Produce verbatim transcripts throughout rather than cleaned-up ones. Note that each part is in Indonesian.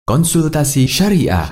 Konsultasi Syariah.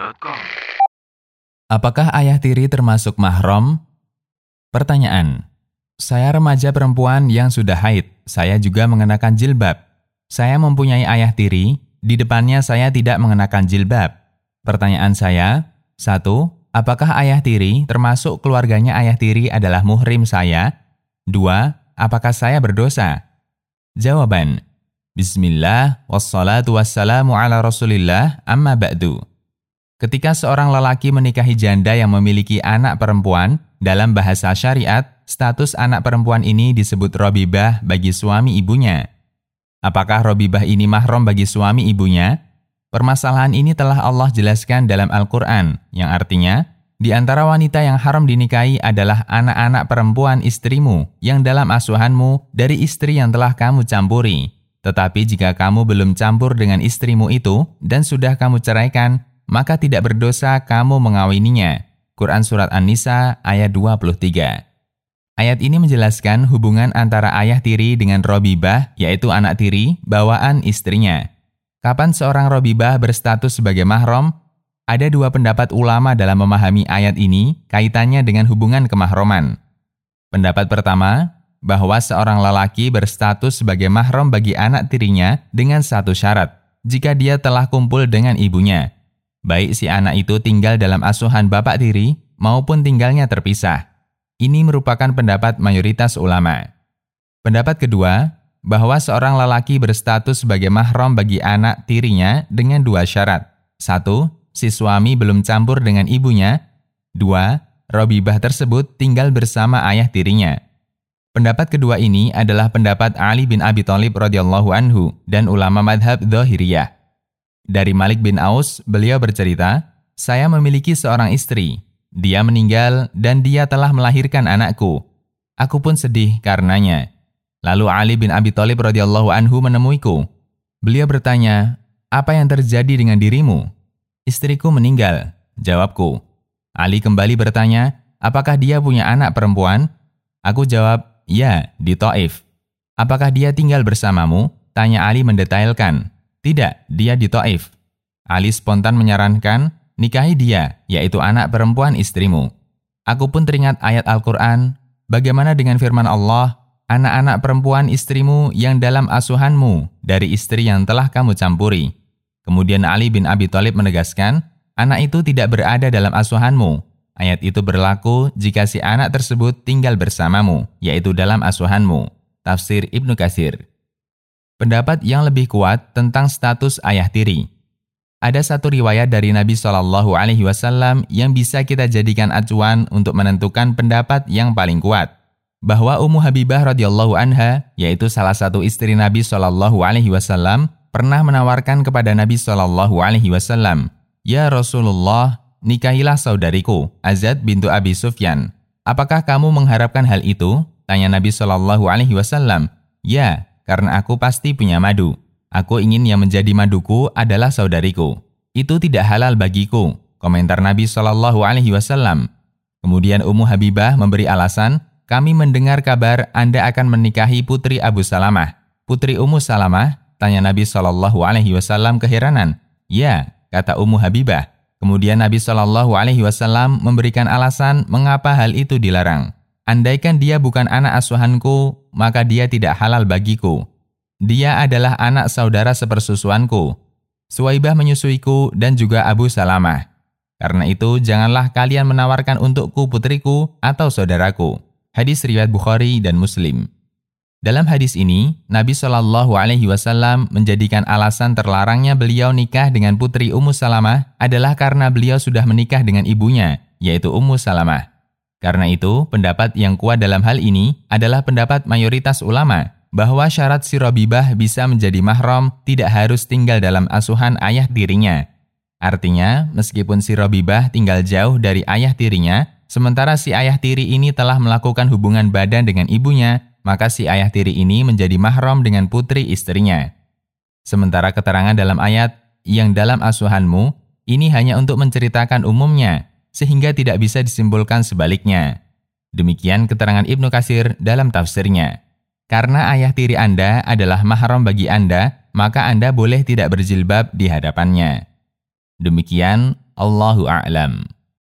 Apakah ayah tiri termasuk mahram? Pertanyaan. Saya remaja perempuan yang sudah haid. Saya juga mengenakan jilbab. Saya mempunyai ayah tiri. Di depannya saya tidak mengenakan jilbab. Pertanyaan saya, satu. Apakah ayah tiri termasuk keluarganya ayah tiri adalah muhrim saya? Dua. Apakah saya berdosa? Jawaban. Bismillah, wassalatu wassalamu ala rasulillah, amma ba'du. Ketika seorang lelaki menikahi janda yang memiliki anak perempuan, dalam bahasa syariat, status anak perempuan ini disebut robibah bagi suami ibunya. Apakah robibah ini mahram bagi suami ibunya? Permasalahan ini telah Allah jelaskan dalam Al-Quran, yang artinya, di antara wanita yang haram dinikahi adalah anak-anak perempuan istrimu yang dalam asuhanmu dari istri yang telah kamu campuri. Tetapi jika kamu belum campur dengan istrimu itu dan sudah kamu ceraikan, maka tidak berdosa kamu mengawininya. Quran Surat An-Nisa ayat dua puluh tiga. Ayat ini menjelaskan hubungan antara ayah tiri dengan robibah, yaitu anak tiri, bawaan istrinya. Kapan seorang robibah berstatus sebagai mahram? Ada dua pendapat ulama dalam memahami ayat ini kaitannya dengan hubungan kemahroman. Pendapat pertama, bahwa seorang lelaki berstatus sebagai mahram bagi anak tirinya dengan satu syarat, jika dia telah kumpul dengan ibunya. Baik si anak itu tinggal dalam asuhan bapak tiri maupun tinggalnya terpisah. Ini merupakan pendapat mayoritas ulama. Pendapat kedua, bahwa seorang lelaki berstatus sebagai mahram bagi anak tirinya dengan dua syarat. Satu, si suami belum campur dengan ibunya. Dua, robibah tersebut tinggal bersama ayah tirinya. Pendapat kedua ini adalah pendapat Ali bin Abi Thalib radhiyallahu anhu dan ulama madhab Dzahiriyah. Dari Malik bin Aus, beliau bercerita, saya memiliki seorang istri. Dia meninggal dan dia telah melahirkan anakku. Aku pun sedih karenanya. Lalu Ali bin Abi Thalib radhiyallahu anhu menemuiku. Beliau bertanya, apa yang terjadi dengan dirimu? Istriku meninggal, jawabku. Ali kembali bertanya, apakah dia punya anak perempuan? Aku jawab, ya, di Taif. Apakah dia tinggal bersamamu? Tanya Ali mendetailkan. Tidak, dia di Taif. Ali spontan menyarankan, nikahi dia, yaitu anak perempuan istrimu. Aku pun teringat ayat Al-Quran, bagaimana dengan firman Allah, anak-anak perempuan istrimu yang dalam asuhanmu, dari istri yang telah kamu campuri. Kemudian Ali bin Abi Thalib menegaskan, anak itu tidak berada dalam asuhanmu. Ayat itu berlaku jika si anak tersebut tinggal bersamamu, yaitu dalam asuhanmu. Tafsir Ibnu Katsir. Pendapat yang lebih kuat tentang status ayah tiri. Ada satu riwayat dari Nabi shallallahu alaihi wasallam yang bisa kita jadikan acuan untuk menentukan pendapat yang paling kuat. Bahwa Ummu Habibah radhiyallahu anha, yaitu salah satu istri Nabi shallallahu alaihi wasallam, pernah menawarkan kepada Nabi shallallahu alaihi wasallam, ya Rasulullah, nikahilah saudariku, Azad bintu Abi Sufyan. Apakah kamu mengharapkan hal itu? Tanya Nabi shallallahu alaihi wasallam. Ya, karena aku pasti punya madu. Aku ingin yang menjadi maduku adalah saudariku. Itu tidak halal bagiku. Komentar Nabi shallallahu alaihi wasallam. Kemudian Ummu Habibah memberi alasan, kami mendengar kabar Anda akan menikahi putri Abu Salamah. Putri Ummu Salamah? Tanya Nabi shallallahu alaihi wasallam keheranan. Ya, kata Ummu Habibah. Kemudian Nabi shallallahu alaihi wasallam memberikan alasan mengapa hal itu dilarang. Andaikan dia bukan anak asuhanku, maka dia tidak halal bagiku. Dia adalah anak saudara sepersusuanku. Suwaibah menyusuiku dan juga Abu Salamah. Karena itu, janganlah kalian menawarkan untukku putriku atau saudaraku. Hadis riwayat Bukhari dan Muslim. Dalam hadis ini, Nabi shallallahu alaihi wasallam menjadikan alasan terlarangnya beliau nikah dengan putri Ummu Salamah adalah karena beliau sudah menikah dengan ibunya, yaitu Ummu Salamah. Karena itu, pendapat yang kuat dalam hal ini adalah pendapat mayoritas ulama, bahwa syarat si robibah bisa menjadi mahram tidak harus tinggal dalam asuhan ayah tirinya. Artinya, meskipun si robibah tinggal jauh dari ayah tirinya, sementara si ayah tiri ini telah melakukan hubungan badan dengan ibunya, maka si ayah tiri ini menjadi mahram dengan putri istrinya. Sementara keterangan dalam ayat, yang dalam asuhanmu, ini hanya untuk menceritakan umumnya, sehingga tidak bisa disimpulkan sebaliknya. Demikian keterangan Ibnu Katsir dalam tafsirnya. Karena ayah tiri Anda adalah mahram bagi Anda, maka Anda boleh tidak berjilbab di hadapannya. Demikian, Allahu a'lam.